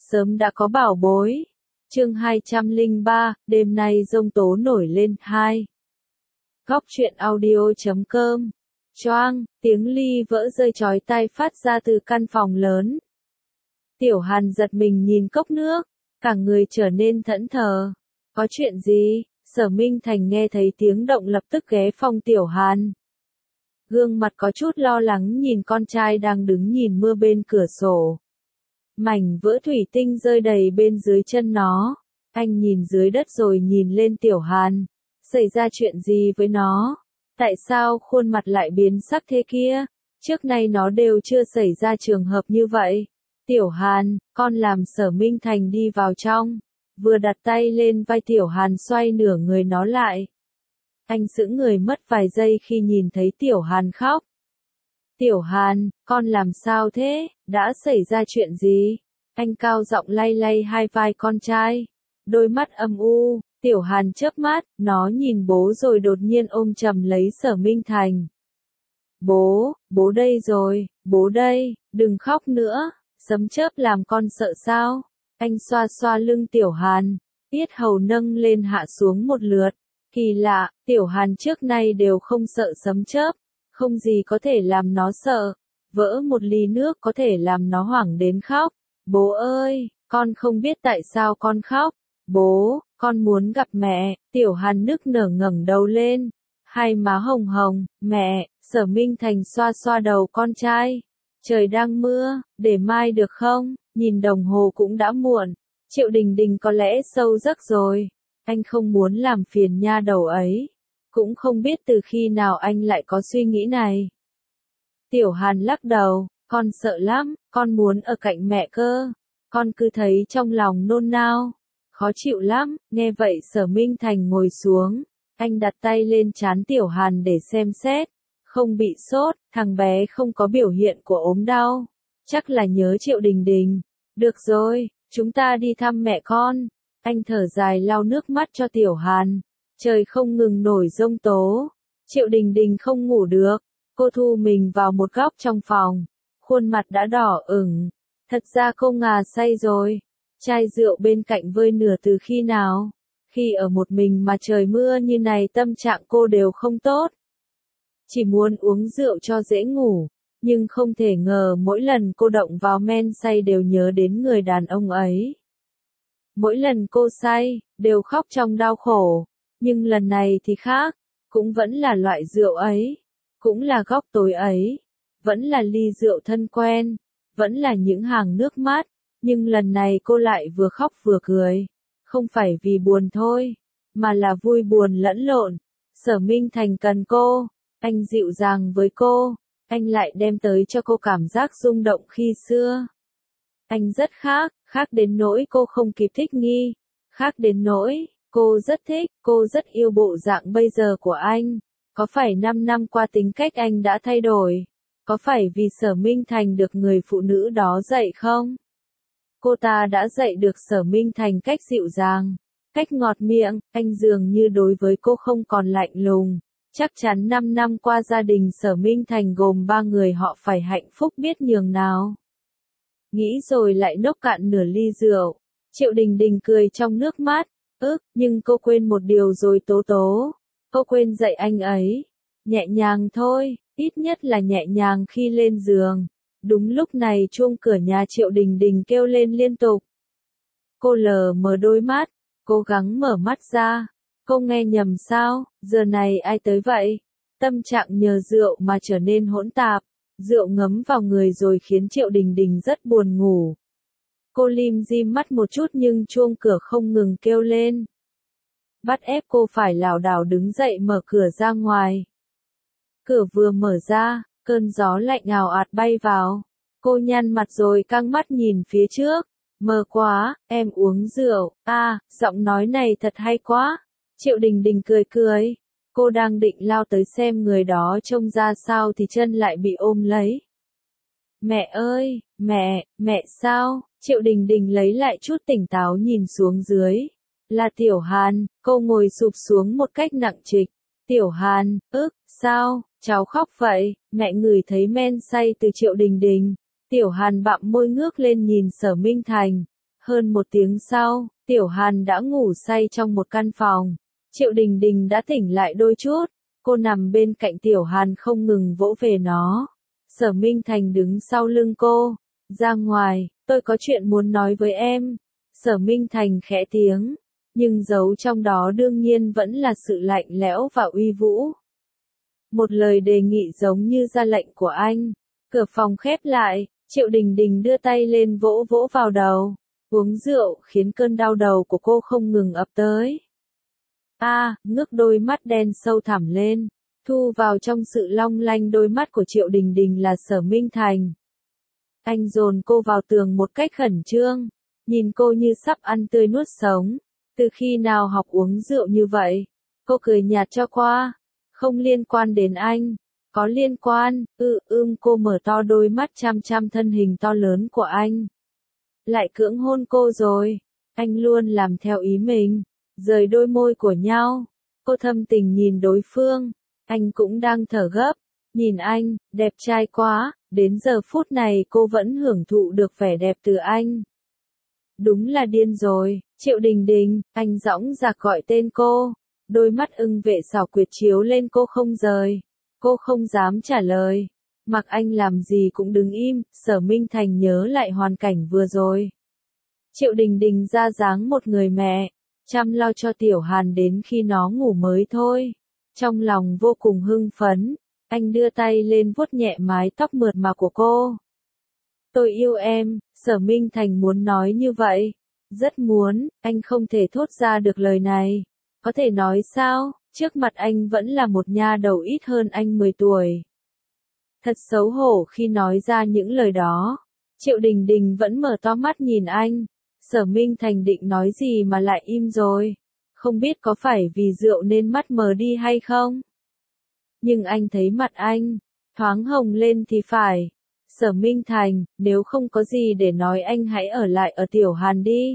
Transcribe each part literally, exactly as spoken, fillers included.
sớm đã có bảo bối. Chương hai trăm lẻ ba, đêm nay giông tố nổi lên hai. Góc truyện audio chấm com. Choang, tiếng ly vỡ rơi chói tai phát ra từ căn phòng lớn. Tiểu Hàn giật mình nhìn cốc nước, cả người trở nên thẫn thờ. Có chuyện gì? Sở Minh Thành nghe thấy tiếng động lập tức ghé phòng Tiểu Hàn. Gương mặt có chút lo lắng nhìn con trai đang đứng nhìn mưa bên cửa sổ. Mảnh vỡ thủy tinh rơi đầy bên dưới chân nó. Anh nhìn dưới đất rồi nhìn lên Tiểu Hàn. Xảy ra chuyện gì với nó? Tại sao khuôn mặt lại biến sắc thế kia? Trước nay nó đều chưa xảy ra trường hợp như vậy. Tiểu Hàn, con làm Sở Minh Thành đi vào trong. Vừa đặt tay lên vai Tiểu Hàn xoay nửa người nó lại. Anh sững người mất vài giây khi nhìn thấy Tiểu Hàn khóc. Tiểu Hàn, con làm sao thế? Đã xảy ra chuyện gì? Anh cao giọng lay lay hai vai con trai. Đôi mắt âm u, Tiểu Hàn chớp mắt, nó nhìn bố rồi đột nhiên ôm chầm lấy Sở Minh Thành. Bố, bố đây rồi, bố đây, đừng khóc nữa, sấm chớp làm con sợ sao? Anh xoa xoa lưng Tiểu Hàn, yết hầu nâng lên hạ xuống một lượt. Kỳ lạ, Tiểu Hàn trước nay đều không sợ sấm chớp, không gì có thể làm nó sợ. Vỡ một ly nước có thể làm nó hoảng đến khóc. Bố ơi, con không biết tại sao con khóc. Bố, con muốn gặp mẹ. Tiểu Hàn nức nở ngẩng đầu lên, hai má hồng hồng. Mẹ, Sở Minh Thành xoa xoa đầu con trai. Trời đang mưa, để mai được không? Nhìn đồng hồ cũng đã muộn. Triệu Đình Đình có lẽ sâu giấc rồi. Anh không muốn làm phiền nha đầu ấy. Cũng không biết từ khi nào anh lại có suy nghĩ này. Tiểu Hàn lắc đầu, con sợ lắm, con muốn ở cạnh mẹ cơ. Con cứ thấy trong lòng nôn nao, khó chịu lắm. Nghe vậy Sở Minh Thành ngồi xuống. Anh đặt tay lên trán Tiểu Hàn để xem xét. Không bị sốt, thằng bé không có biểu hiện của ốm đau. Chắc là nhớ Triệu Đình Đình. Được rồi, chúng ta đi thăm mẹ con. Anh thở dài lau nước mắt cho Tiểu Hàn. Trời không ngừng nổi giông tố. Triệu Đình Đình không ngủ được. Cô thu mình vào một góc trong phòng. Khuôn mặt đã đỏ ửng. Thật ra cô ngà say rồi. Chai rượu bên cạnh vơi nửa từ khi nào? Khi ở một mình mà trời mưa như này tâm trạng cô đều không tốt. Chỉ muốn uống rượu cho dễ ngủ. Nhưng không thể ngờ mỗi lần cô động vào men say đều nhớ đến người đàn ông ấy. Mỗi lần cô say, đều khóc trong đau khổ. Nhưng lần này thì khác. Cũng vẫn là loại rượu ấy. Cũng là góc tối ấy. Vẫn là ly rượu thân quen. Vẫn là những hàng nước mắt. Nhưng lần này cô lại vừa khóc vừa cười. Không phải vì buồn thôi. Mà là vui buồn lẫn lộn. Sở Minh Thành cần cô. Anh dịu dàng với cô. Anh lại đem tới cho cô cảm giác rung động khi xưa. Anh rất khác. Khác đến nỗi cô không kịp thích nghi. Khác đến nỗi, cô rất thích, cô rất yêu bộ dạng bây giờ của anh. Có phải năm năm qua tính cách anh đã thay đổi? Có phải vì Sở Minh Thành được người phụ nữ đó dạy không? Cô ta đã dạy được Sở Minh Thành cách dịu dàng, cách ngọt miệng. Anh dường như đối với cô không còn lạnh lùng. Chắc chắn năm năm qua gia đình Sở Minh Thành gồm ba người họ phải hạnh phúc biết nhường nào. Nghĩ rồi lại nốc cạn nửa ly rượu. Triệu Đình Đình cười trong nước mắt. Ức, nhưng cô quên một điều rồi Tố Tố. Cô quên dạy anh ấy. Nhẹ nhàng thôi, ít nhất là nhẹ nhàng khi lên giường. Đúng lúc này chuông cửa nhà Triệu Đình Đình kêu lên liên tục. Cô lờ mờ đôi mắt, cố gắng mở mắt ra. Cô nghe nhầm sao, giờ này ai tới vậy? Tâm trạng nhờ rượu mà trở nên hỗn tạp. Rượu ngấm vào người rồi khiến Triệu Đình Đình rất buồn ngủ. Cô lim dim mắt một chút nhưng chuông cửa không ngừng kêu lên. Bắt ép cô phải lảo đảo đứng dậy mở cửa ra ngoài. Cửa vừa mở ra, cơn gió lạnh ào ạt bay vào. Cô nhăn mặt rồi căng mắt nhìn phía trước. Mơ quá, em uống rượu. À, giọng nói này thật hay quá. Triệu Đình Đình cười cười. Cô đang định lao tới xem người đó trông ra sao thì chân lại bị ôm lấy. Mẹ ơi, mẹ, mẹ sao? Triệu Đình Đình lấy lại chút tỉnh táo nhìn xuống dưới. Là Tiểu Hàn. Cô ngồi sụp xuống một cách nặng trịch. Tiểu Hàn, ức, sao, cháu khóc vậy? Mẹ ngửi thấy men say từ Triệu Đình Đình. Tiểu Hàn bặm môi ngước lên nhìn Sở Minh Thành. Hơn một tiếng sau, Tiểu Hàn đã ngủ say trong một căn phòng. Triệu Đình Đình đã tỉnh lại đôi chút. Cô nằm bên cạnh Tiểu Hàn không ngừng vỗ về nó. Sở Minh Thành đứng sau lưng cô. Ra ngoài, tôi có chuyện muốn nói với em. Sở Minh Thành khẽ tiếng. Nhưng giấu trong đó đương nhiên vẫn là sự lạnh lẽo và uy vũ. Một lời đề nghị giống như ra lệnh của anh. Cửa phòng khép lại, Triệu Đình Đình đưa tay lên vỗ vỗ vào đầu. Uống rượu khiến cơn đau đầu của cô không ngừng ập tới. A, à, ngước đôi mắt đen sâu thẳm lên. Thu vào trong sự long lanh đôi mắt của Triệu Đình Đình là Sở Minh Thành. Anh dồn cô vào tường một cách khẩn trương. Nhìn cô như sắp ăn tươi nuốt sống. Từ khi nào học uống rượu như vậy? Cô cười nhạt cho qua. Không liên quan đến anh. Có liên quan, ư ưm cô mở to đôi mắt chăm chăm thân hình to lớn của anh. Lại cưỡng hôn cô rồi. Anh luôn làm theo ý mình. Rời đôi môi của nhau. Cô thâm tình nhìn đối phương. Anh cũng đang thở gấp. Nhìn anh, đẹp trai quá. Đến giờ phút này cô vẫn hưởng thụ được vẻ đẹp từ anh. Đúng là điên rồi. Triệu Đình Đình, anh dõng dạc gọi tên cô. Đôi mắt ưng vệ xảo quyệt chiếu lên cô không rời. Cô không dám trả lời. Mặc anh làm gì cũng đứng im. Sở Minh Thành nhớ lại hoàn cảnh vừa rồi. Triệu Đình Đình ra dáng một người mẹ. Chăm lo cho Tiểu Hàn đến khi nó ngủ mới thôi. Trong lòng vô cùng hưng phấn. Anh đưa tay lên vuốt nhẹ mái tóc mượt mà của cô. Tôi yêu em. Sở Minh Thành muốn nói như vậy. Rất muốn, anh không thể thốt ra được lời này. Có thể nói sao, trước mặt anh vẫn là một nha đầu ít hơn anh mười tuổi. Thật xấu hổ khi nói ra những lời đó. Triệu Đình Đình vẫn mở to mắt nhìn anh. Sở Minh Thành định nói gì mà lại im rồi. Không biết có phải vì rượu nên mắt mờ đi hay không? Nhưng anh thấy mặt anh, thoáng hồng lên thì phải. Sở Minh Thành, nếu không có gì để nói anh hãy ở lại ở Tiểu Hàn đi.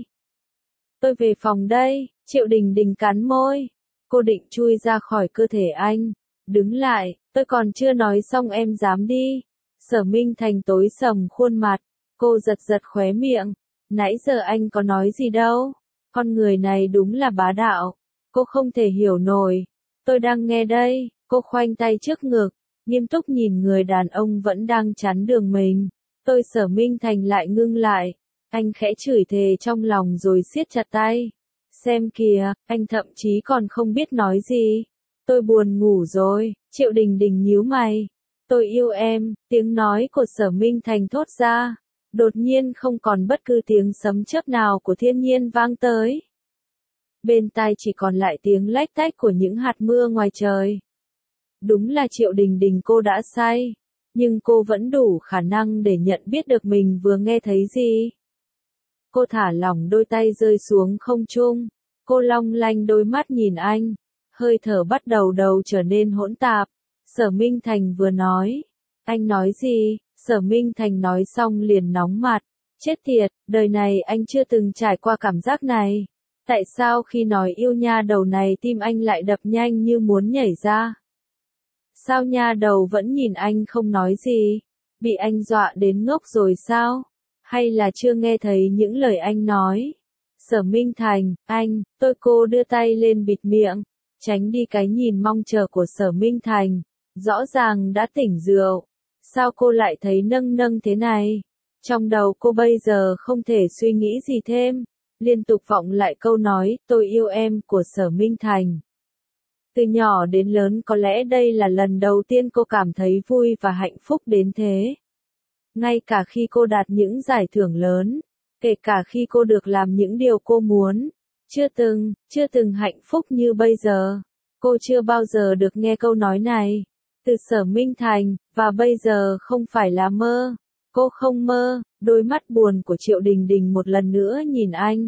Tôi về phòng đây. Triệu Đình Đình cắn môi. Cô định chui ra khỏi cơ thể anh. Đứng lại, tôi còn chưa nói xong em dám đi. Sở Minh Thành tối sầm khuôn mặt. Cô giật giật khóe miệng. Nãy giờ anh có nói gì đâu. Con người này đúng là bá đạo. Cô không thể hiểu nổi. Tôi đang nghe đây. Cô khoanh tay trước ngực. Nghiêm túc nhìn người đàn ông vẫn đang chắn đường mình. Tôi Sở Minh Thành lại ngưng lại. Anh khẽ chửi thề trong lòng rồi siết chặt tay. Xem kìa, anh thậm chí còn không biết nói gì. Tôi buồn ngủ rồi. Triệu Đình Đình nhíu mày. Tôi yêu em. Tiếng nói của Sở Minh Thành thốt ra. Đột nhiên không còn bất cứ tiếng sấm chớp nào của thiên nhiên vang tới. Bên tai chỉ còn lại tiếng lách tách của những hạt mưa ngoài trời. Đúng là Triệu Đình Đình cô đã say. Nhưng cô vẫn đủ khả năng để nhận biết được mình vừa nghe thấy gì. Cô thả lỏng đôi tay rơi xuống không trung. Cô long lanh đôi mắt nhìn anh. Hơi thở bắt đầu đầu trở nên hỗn tạp. Sở Minh Thành vừa nói. Anh nói gì? Sở Minh Thành nói xong liền nóng mặt. Chết tiệt, đời này anh chưa từng trải qua cảm giác này. Tại sao khi nói yêu nha đầu này tim anh lại đập nhanh như muốn nhảy ra? Sao nha đầu vẫn nhìn anh không nói gì? Bị anh dọa đến ngốc rồi sao? Hay là chưa nghe thấy những lời anh nói? Sở Minh Thành, anh, tôi cô đưa tay lên bịt miệng, tránh đi cái nhìn mong chờ của Sở Minh Thành. Rõ ràng đã tỉnh rượu. Sao cô lại thấy nâng nâng thế này? Trong đầu cô bây giờ không thể suy nghĩ gì thêm. Liên tục vọng lại câu nói, tôi yêu em của Sở Minh Thành. Từ nhỏ đến lớn có lẽ đây là lần đầu tiên cô cảm thấy vui và hạnh phúc đến thế. Ngay cả khi cô đạt những giải thưởng lớn, kể cả khi cô được làm những điều cô muốn, chưa từng, chưa từng hạnh phúc như bây giờ. Cô chưa bao giờ được nghe câu nói này từ Sở Minh Thành, và bây giờ không phải là mơ. Cô không mơ. Đôi mắt buồn của Triệu Đình Đình một lần nữa nhìn anh.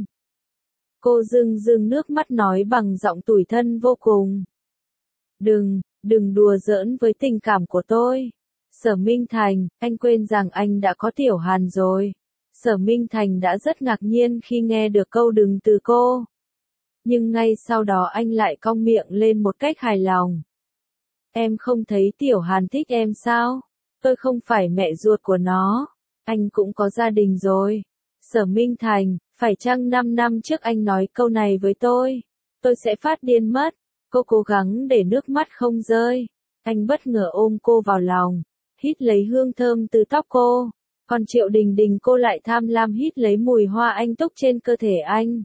Cô rưng rưng nước mắt nói bằng giọng tủi thân vô cùng. Đừng, đừng đùa giỡn với tình cảm của tôi. Sở Minh Thành, anh quên rằng anh đã có Tiểu Hàn rồi. Sở Minh Thành đã rất ngạc nhiên khi nghe được câu đừng từ cô. Nhưng ngay sau đó anh lại cong miệng lên một cách hài lòng. Em không thấy Tiểu Hàn thích em sao? Tôi không phải mẹ ruột của nó. Anh cũng có gia đình rồi. Sở Minh Thành, Phải chăng năm năm trước anh nói câu này với tôi, tôi sẽ phát điên mất. Cô cố gắng để nước mắt không rơi. Anh bất ngờ ôm cô vào lòng, hít lấy hương thơm từ tóc cô. Còn Triệu Đình Đình cô lại tham lam hít lấy mùi hoa anh túc trên cơ thể anh.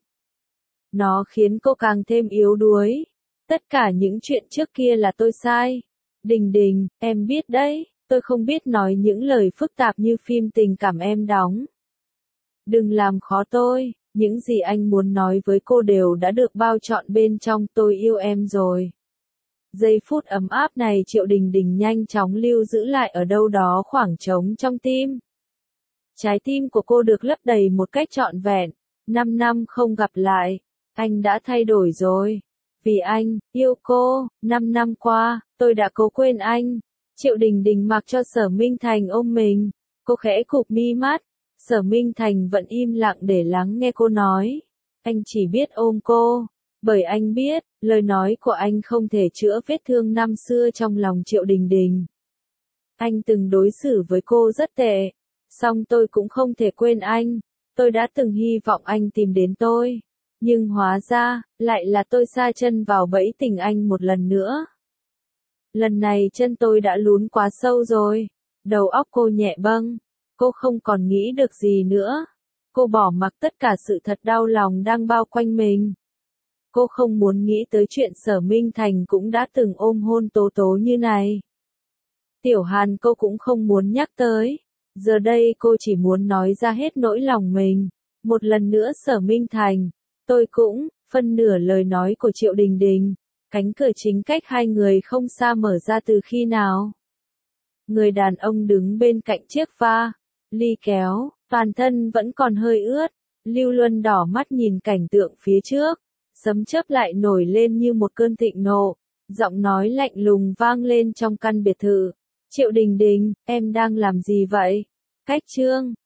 Nó khiến cô càng thêm yếu đuối. Tất cả những chuyện trước kia là tôi sai. Đình Đình, em biết đấy, tôi không biết nói những lời phức tạp như phim tình cảm em đóng. Đừng làm khó tôi, những gì anh muốn nói với cô đều đã được bao trọn bên trong tôi yêu em rồi. Giây phút ấm áp này Triệu Đình Đình nhanh chóng lưu giữ lại ở đâu đó khoảng trống trong tim. Trái tim của cô được lấp đầy một cách trọn vẹn. Năm năm không gặp lại, anh đã thay đổi rồi. Vì anh, yêu cô, năm năm qua, tôi đã cố quên anh. Triệu Đình Đình mặc cho Sở Minh Thành ôm mình. Cô khẽ cụp mi mắt. Sở Minh Thành vẫn im lặng để lắng nghe cô nói. Anh chỉ biết ôm cô. Bởi anh biết, lời nói của anh không thể chữa vết thương năm xưa trong lòng Triệu Đình Đình. Anh từng đối xử với cô rất tệ. Song tôi cũng không thể quên anh. Tôi đã từng hy vọng anh tìm đến tôi. Nhưng hóa ra, lại là tôi sa chân vào bẫy tình anh một lần nữa. Lần này chân tôi đã lún quá sâu rồi. Đầu óc cô nhẹ bâng. Cô không còn nghĩ được gì nữa. Cô bỏ mặc tất cả sự thật đau lòng đang bao quanh mình. Cô không muốn nghĩ tới chuyện Sở Minh Thành cũng đã từng ôm hôn Tố Tố như này. Tiểu Hàn cô cũng không muốn nhắc tới. Giờ đây cô chỉ muốn nói ra hết nỗi lòng mình. Một lần nữa Sở Minh Thành. Tôi cũng, phân nửa lời nói của Triệu Đình Đình. Cánh cửa chính cách hai người không xa mở ra từ khi nào. Người đàn ông đứng bên cạnh chiếc va, ly kéo, toàn thân vẫn còn hơi ướt. Lưu Luân đỏ mắt nhìn cảnh tượng phía trước. Sấm chớp lại nổi lên như một cơn thịnh nộ. Giọng nói lạnh lùng vang lên trong căn biệt thự. Triệu Đình Đình, em đang làm gì vậy? Cách chương